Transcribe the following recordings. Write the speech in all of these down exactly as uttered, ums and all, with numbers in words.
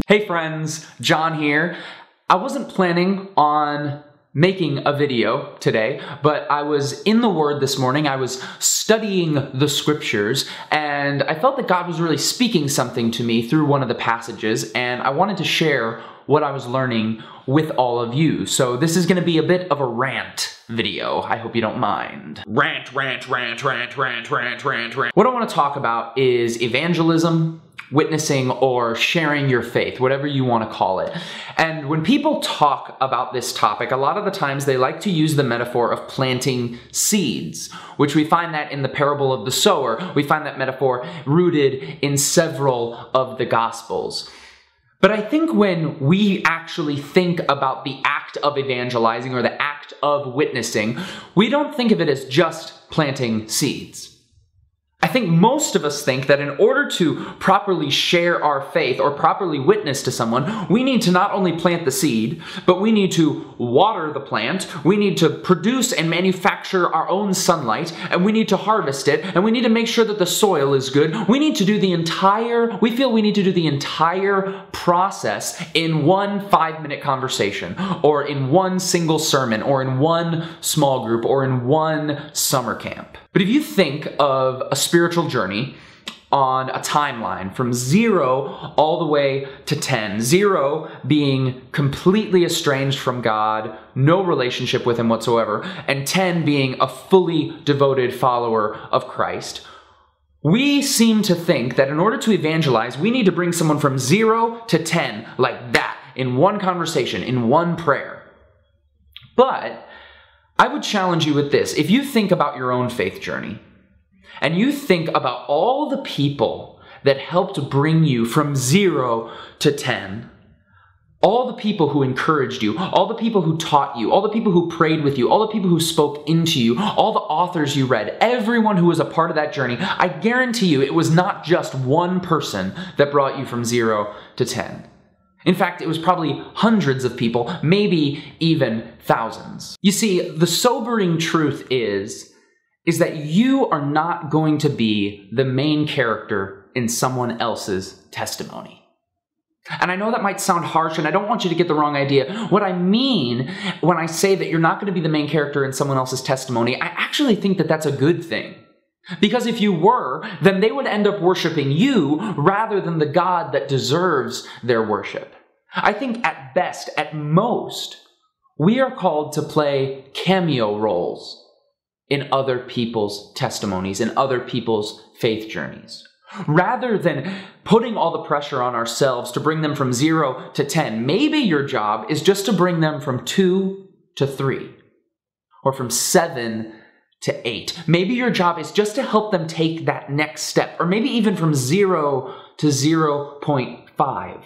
Hey friends, John here. I wasn't planning on making a video today, but I was in the Word this morning. I was studying the scriptures, and I felt that God was really speaking something to me through one of the passages, and I wanted to share what I was learning with all of you. So this is going to be a bit of a rant video. I hope you don't mind. Rant, rant, rant, rant, rant, rant, rant, rant. What I want to talk about is evangelism, witnessing, or sharing your faith, whatever you want to call it. And when people talk about this topic, a lot of the times they like to use the metaphor of planting seeds, which we find that in the parable of the sower. We find that metaphor rooted in several of the Gospels. But I think when we actually think about the act of evangelizing or the act of witnessing, we don't think of it as just planting seeds. I think most of us think that in order to properly share our faith or properly witness to someone, we need to not only plant the seed, but we need to water the plant, we need to produce and manufacture our own sunlight, and we need to harvest it, and we need to make sure that the soil is good. We need to do the entire, we feel we need to do the entire process in one five-minute conversation, or in one single sermon, or in one small group, or in one summer camp. But if you think of a spiritual journey on a timeline from zero all the way to ten, zero being completely estranged from God, no relationship with Him whatsoever, and ten being a fully devoted follower of Christ, we seem to think that in order to evangelize, we need to bring someone from zero to ten like that, in one conversation, in one prayer. But I would challenge you with this. If you think about your own faith journey, and you think about all the people that helped bring you from zero to ten, all the people who encouraged you, all the people who taught you, all the people who prayed with you, all the people who spoke into you, all the authors you read, everyone who was a part of that journey, I guarantee you it was not just one person that brought you from zero to ten. In fact, it was probably hundreds of people, maybe even thousands. You see, the sobering truth is, is that you are not going to be the main character in someone else's testimony. And I know that might sound harsh, and I don't want you to get the wrong idea. What I mean when I say that you're not going to be the main character in someone else's testimony, I actually think that that's a good thing. Because if you were, then they would end up worshiping you rather than the God that deserves their worship. I think at best, at most, we are called to play cameo roles in other people's testimonies, in other people's faith journeys. Rather than putting all the pressure on ourselves to bring them from zero to ten, maybe your job is just to bring them from two to three, or from seven to eight. Maybe your job is just to help them take that next step, or maybe even from zero to zero point five.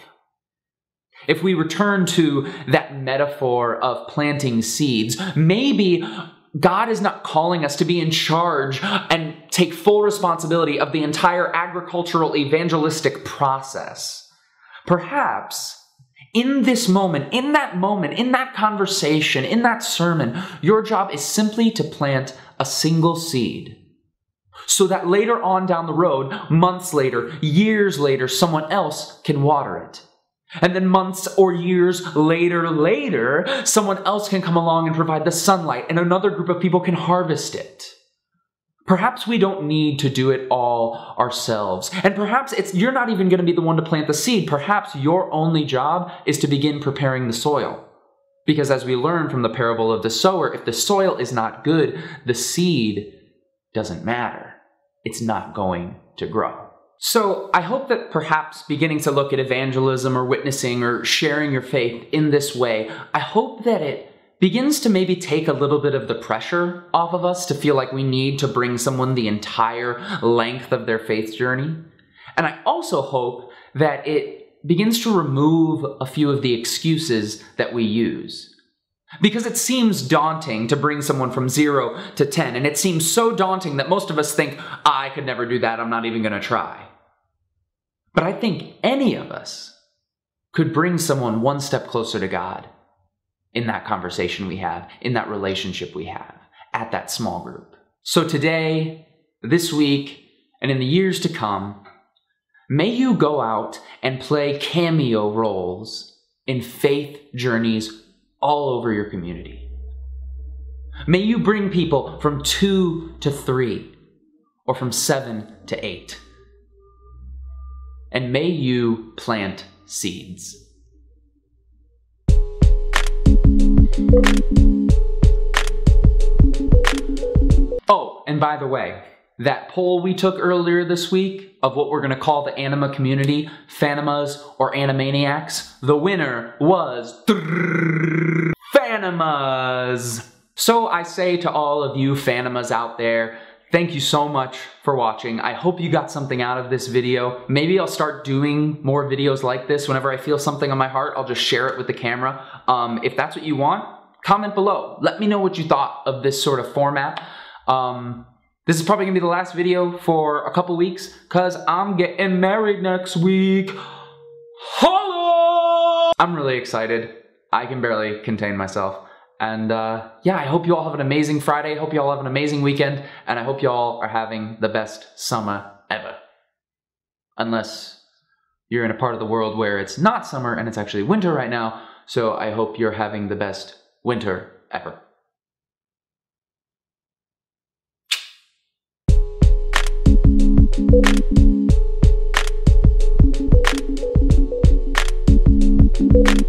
If we return to that metaphor of planting seeds, maybe God is not calling us to be in charge and take full responsibility of the entire agricultural evangelistic process. Perhaps in this moment, in that moment, in that conversation, in that sermon, your job is simply to plant a single seed, so that later on down the road, months later, years later, someone else can water it. And then months or years later, later, someone else can come along and provide the sunlight, and another group of people can harvest it. Perhaps we don't need to do it all ourselves. And perhaps it's you're not even going to be the one to plant the seed. Perhaps your only job is to begin preparing the soil. Because as we learn from the parable of the sower, if the soil is not good, the seed doesn't matter. It's not going to grow. So I hope that perhaps beginning to look at evangelism or witnessing or sharing your faith in this way, I hope that it begins to maybe take a little bit of the pressure off of us to feel like we need to bring someone the entire length of their faith journey. And I also hope that it begins to remove a few of the excuses that we use. Because it seems daunting to bring someone from zero to ten, and it seems so daunting that most of us think, I could never do that, I'm not even going to try. But I think any of us could bring someone one step closer to God in that conversation we have, in that relationship we have, at that small group. So today, this week, and in the years to come, May you go out and play cameo roles in faith journeys all over your community. May you bring people from two to three, or from seven to eight. And may you plant seeds. Oh, and by the way, that poll we took earlier this week of what we're going to call the anima community, Fanimas or Animaniacs, the winner was Fanimas. So I say to all of you Fanimas out there, thank you so much for watching. I hope you got something out of this video. Maybe I'll start doing more videos like this. Whenever I feel something on my heart, I'll just share it with the camera. Um, if that's what you want, comment below. Let me know what you thought of this sort of format. Um, this is probably gonna be the last video for a couple weeks because I'm getting married next week. Hello! I'm really excited. I can barely contain myself. And uh, yeah, I hope you all have an amazing Friday. I hope you all have an amazing weekend. And I hope you all are having the best summer ever. Unless you're in a part of the world where it's not summer and it's actually winter right now. So I hope you're having the best winter ever. Thank you.